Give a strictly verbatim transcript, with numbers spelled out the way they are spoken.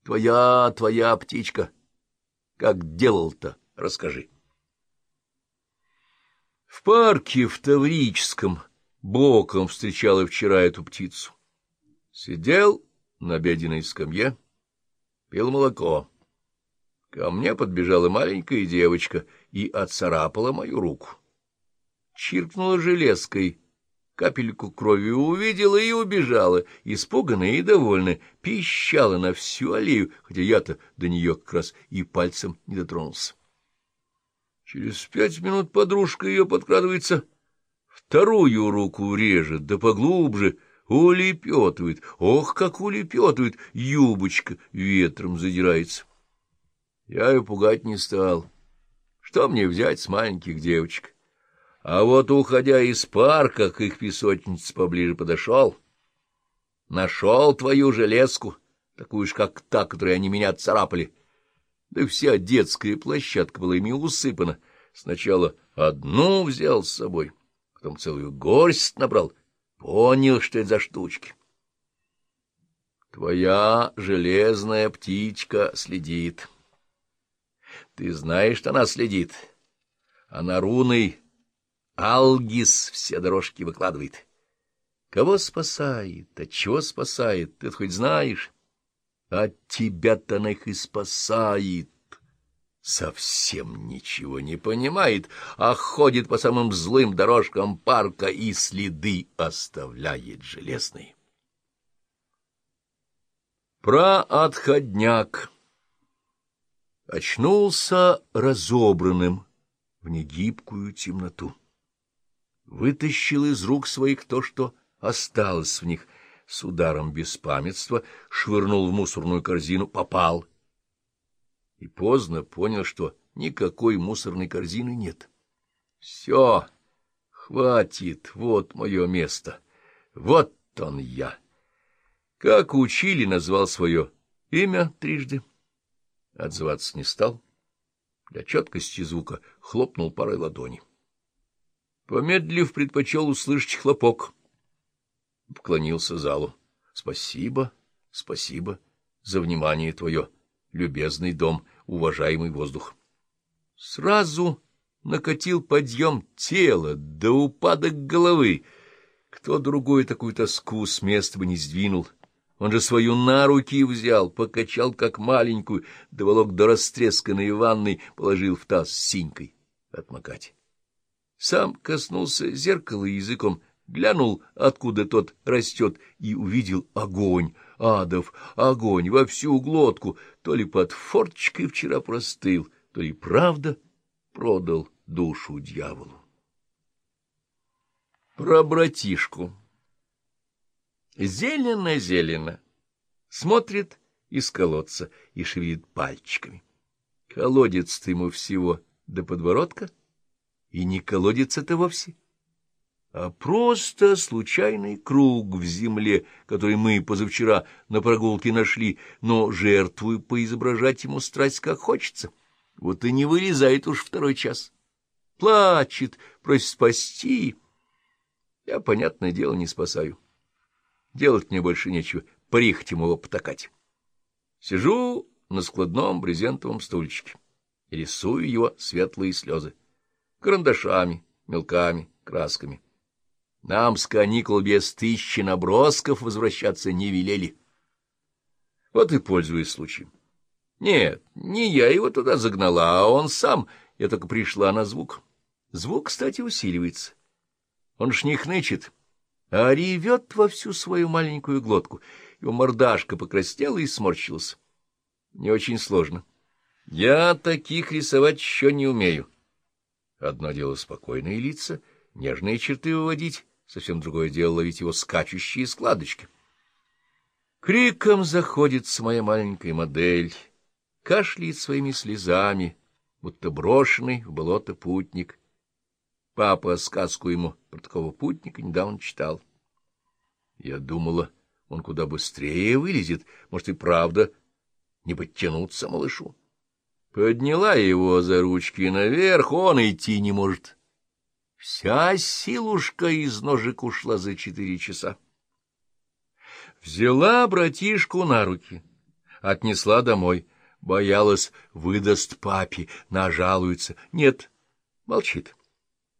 Твоя, твоя птичка. Как делал-то, расскажи. В парке в Таврическом боком встречала вчера эту птицу. Сидел на обеденной скамье, пил молоко. Ко мне подбежала маленькая девочка и отцарапала мою руку. Чиркнула железкой, капельку крови увидела и убежала, испуганная и довольная, пищала на всю аллею, хотя я-то до нее как раз и пальцем не дотронулся. Через пять минут подружка ее подкрадывается, вторую руку режет, да поглубже, улепетывает. Ох, как улепетывает, юбочка ветром задирается. Я ее пугать не стал. Что мне взять с маленьких девочек? А вот, уходя из парка, к их песочнице поближе подошел. Нашел твою железку, такую же, как та, которой они меня царапали. Да вся детская площадка была ими усыпана. Сначала одну взял с собой, потом целую горсть набрал. Понял, что это за штучки. Твоя железная птичка следит. Ты знаешь, что она следит. Она руной Алгис все дорожки выкладывает. Кого спасает, от чего спасает, ты хоть знаешь? От тебя-то она их и спасает. Совсем ничего не понимает, а ходит по самым злым дорожкам парка и следы оставляет железные. Про отходняк. Очнулся разобранным в негибкую темноту. Вытащил из рук своих то, что осталось в них, с ударом беспамятства швырнул в мусорную корзину, попал. И поздно понял, что никакой мусорной корзины нет. Все, хватит, вот мое место, вот он я. Как учили, назвал свое имя трижды. Отзываться не стал. Для четкости звука хлопнул парой ладони. Помедлив, предпочел услышать хлопок. Поклонился залу. Спасибо, спасибо за внимание твое, любезный дом, уважаемый воздух. Сразу накатил подъем тела до упадок головы. Кто другой такую тоску с места бы не сдвинул? Он же свою на руки взял, покачал как маленькую, доволок до растресканной ванной, положил в таз с синькой отмокать. Сам коснулся зеркала языком, глянул, откуда тот растет, и увидел огонь, адов огонь во всю глотку, то ли под форточкой вчера простыл, то ли правда продал душу дьяволу. Про братишку. Зелено-зелено, смотрит из колодца и шевелит пальчиками. Колодец-то ему всего до подбородка, и не колодец это вовсе, а просто случайный круг в земле, который мы позавчера на прогулке нашли, но жертвую поизображать ему страсть как хочется. Вот и не вылезает уж второй час. Плачет, просит спасти. Я, понятное дело, не спасаю. Делать мне больше нечего, прихотям его потакать. Сижу на складном брезентовом стульчике и рисую его светлые слезы. Карандашами, мелками, красками. Нам с каникул без тысячи набросков возвращаться не велели. Вот и пользуюсь случаем. Нет, не я его туда загнала, а он сам. Я только пришла на звук. Звук, кстати, усиливается. Он ж не хнычет, а ревет во всю свою маленькую глотку. Его мордашка покраснела и сморщилась. Не очень сложно. Я таких рисовать еще не умею. Одно дело спокойные лица, нежные черты выводить, совсем другое дело ловить его скачущие складочки. Криком заходится моя маленькая модель, кашляет своими слезами, будто брошенный в болото путник. Папа сказку ему про такого путника недавно читал. Я думала, он куда быстрее вылезет, может, и правда не подтянуться малышу. Подняла его за ручки наверх, он идти не может. Вся силушка из ножек ушла за четыре часа. Взяла братишку на руки, Отнесла домой. Боялась, выдаст папе, нажалуется. Нет, молчит.